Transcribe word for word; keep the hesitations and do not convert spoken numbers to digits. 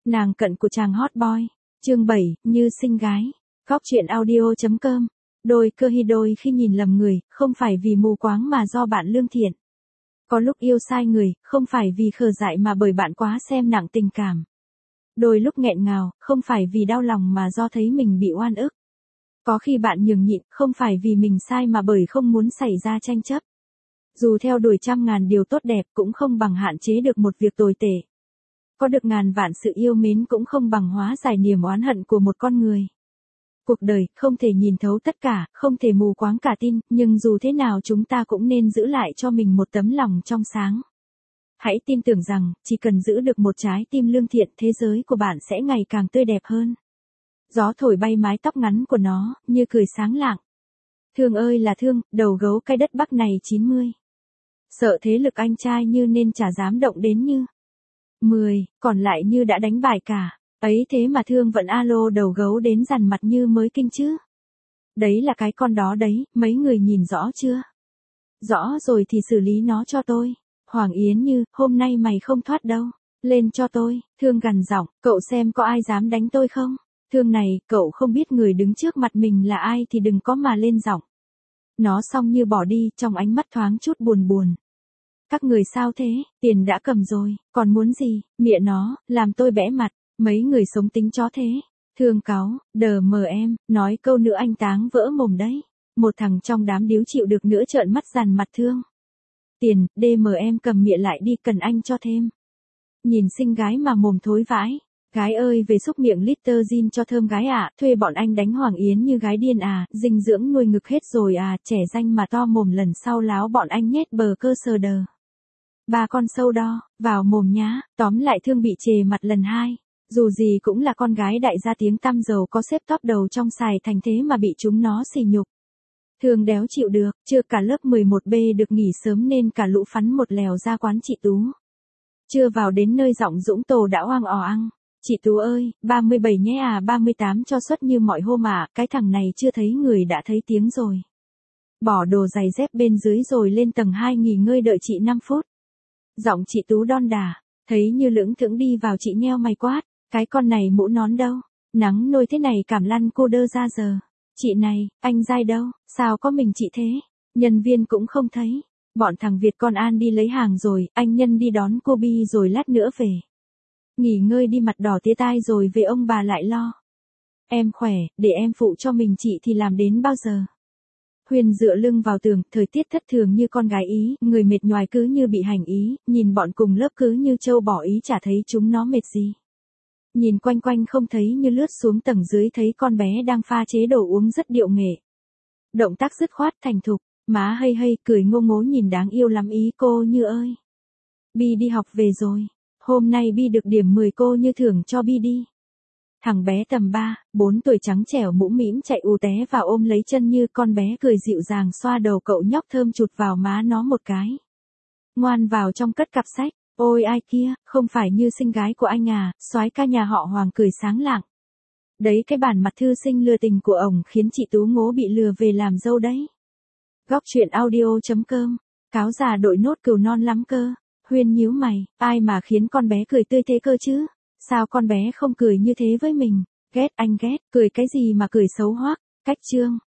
Nàng cận của chàng hot boy. Chương bảy, Như Sinh Gái. Góc truyện audio.com. Đôi cơ hi đôi khi nhìn lầm người, không phải vì mù quáng mà do bạn lương thiện. Có lúc yêu sai người, không phải vì khờ dại mà bởi bạn quá xem nặng tình cảm. Đôi lúc nghẹn ngào, không phải vì đau lòng mà do thấy mình bị oan ức. Có khi bạn nhường nhịn, không phải vì mình sai mà bởi không muốn xảy ra tranh chấp. Dù theo đuổi trăm ngàn điều tốt đẹp cũng không bằng hạn chế được một việc tồi tệ. Có được ngàn vạn sự yêu mến cũng không bằng hóa giải niềm oán hận của một con người. Cuộc đời không thể nhìn thấu tất cả, không thể mù quáng cả tin, nhưng dù thế nào chúng ta cũng nên giữ lại cho mình một tấm lòng trong sáng. Hãy tin tưởng rằng, chỉ cần giữ được một trái tim lương thiện, thế giới của bạn sẽ ngày càng tươi đẹp hơn. Gió thổi bay mái tóc ngắn của nó, như cười sáng lạng. Thương ơi là thương, đầu gấu cái đất Bắc này chín mươi. Sợ thế lực anh trai Như nên chả dám động đến Như. mười, còn lại Như đã đánh bài cả. Ấy thế mà thương vẫn alo đầu gấu đến dằn mặt Như mới kinh chứ. Đấy là cái con đó đấy, mấy người nhìn rõ chưa? Rõ rồi thì xử lý nó cho tôi. Hoàng Yến Như, hôm nay mày không thoát đâu. Lên cho tôi, thương gằn giọng, cậu xem có ai dám đánh tôi không? Thương này, cậu không biết người đứng trước mặt mình là ai thì đừng có mà lên giọng. Nó xong Như bỏ đi, trong ánh mắt thoáng chút buồn buồn. Các người sao thế, tiền đã cầm rồi, còn muốn gì, mẹ nó, làm tôi bẽ mặt, mấy người sống tính chó thế. Thương cáu, đờ mờ em, nói câu nữa anh táng vỡ mồm đấy. Một thằng trong đám điếu chịu được nữa trợn mắt dằn mặt thương. Tiền, đê em em cầm mịa lại đi, cần anh cho thêm. Nhìn xinh gái mà mồm thối vãi. Gái ơi về xúc miệng liter gin cho thơm gái ạ, à, thuê bọn anh đánh Hoàng Yến Như gái điên à, dinh dưỡng nuôi ngực hết rồi à, trẻ danh mà to mồm lần sau láo bọn anh nhét bờ cơ sờ đờ. Ba con sâu đo, vào mồm nhá, tóm lại thương bị chề mặt lần hai. Dù gì cũng là con gái đại gia tiếng tăm giàu có xếp top đầu trong Sài Thành thế mà bị chúng nó xỉ nhục. Thương đéo chịu được, chưa cả lớp mười một B được nghỉ sớm nên cả lũ phắn một lèo ra quán chị Tú. Chưa vào đến nơi giọng Dũng Tồ đã oang ò ăn. Chị Tú ơi, ba mươi bảy nhé à, ba mươi tám cho suất như mọi hôm à, cái thằng này chưa thấy người đã thấy tiếng rồi. Bỏ đồ giày dép bên dưới rồi lên tầng hai nghỉ ngơi đợi chị năm phút. Giọng chị Tú đon đả, thấy Như lững thững đi vào chị nheo mày quát, cái con này mũ nón đâu, nắng nôi thế này cảm lăn cô đơ ra giờ. Chị này, anh Giai đâu, sao có mình chị thế, nhân viên cũng không thấy, bọn thằng Việt con An đi lấy hàng rồi, anh Nhân đi đón cô Bi rồi lát nữa về. Nghỉ ngơi đi mặt đỏ tía tai rồi về ông bà lại lo. Em khỏe, để em phụ cho mình chị thì làm đến bao giờ. Huyền dựa lưng vào tường, thời tiết thất thường như con gái Ý, người mệt nhoài cứ như bị hành ý, nhìn bọn cùng lớp cứ như trâu bỏ Ý chả thấy chúng nó mệt gì. Nhìn quanh quanh không thấy Như lướt xuống tầng dưới thấy con bé đang pha chế đồ uống rất điệu nghệ. Động tác dứt khoát thành thục, má hây hây cười ngô ngố nhìn đáng yêu lắm ý cô Như ơi. Bi đi học về rồi. Hôm nay Bi được điểm mười cô Như thưởng cho Bi đi. Thằng bé tầm ba, bốn tuổi trắng trẻo mũ mĩm chạy ù té vào ôm lấy chân Như, con bé cười dịu dàng xoa đầu cậu nhóc thơm chụt vào má nó một cái. Ngoan vào trong cất cặp sách, ôi ai kia, không phải Như xinh gái của anh à, soái ca nhà họ Hoàng cười sáng lạng. Đấy cái bản mặt thư sinh lừa tình của ổng khiến chị Tú ngố bị lừa về làm dâu đấy. Góc truyện audio.com, cáo già đội nốt cừu non lắm cơ. Huyên nhíu mày, ai mà khiến con bé cười tươi thế cơ chứ? Sao con bé không cười như thế với mình? Ghét anh ghét, cười cái gì mà cười xấu hoắc, cách trương.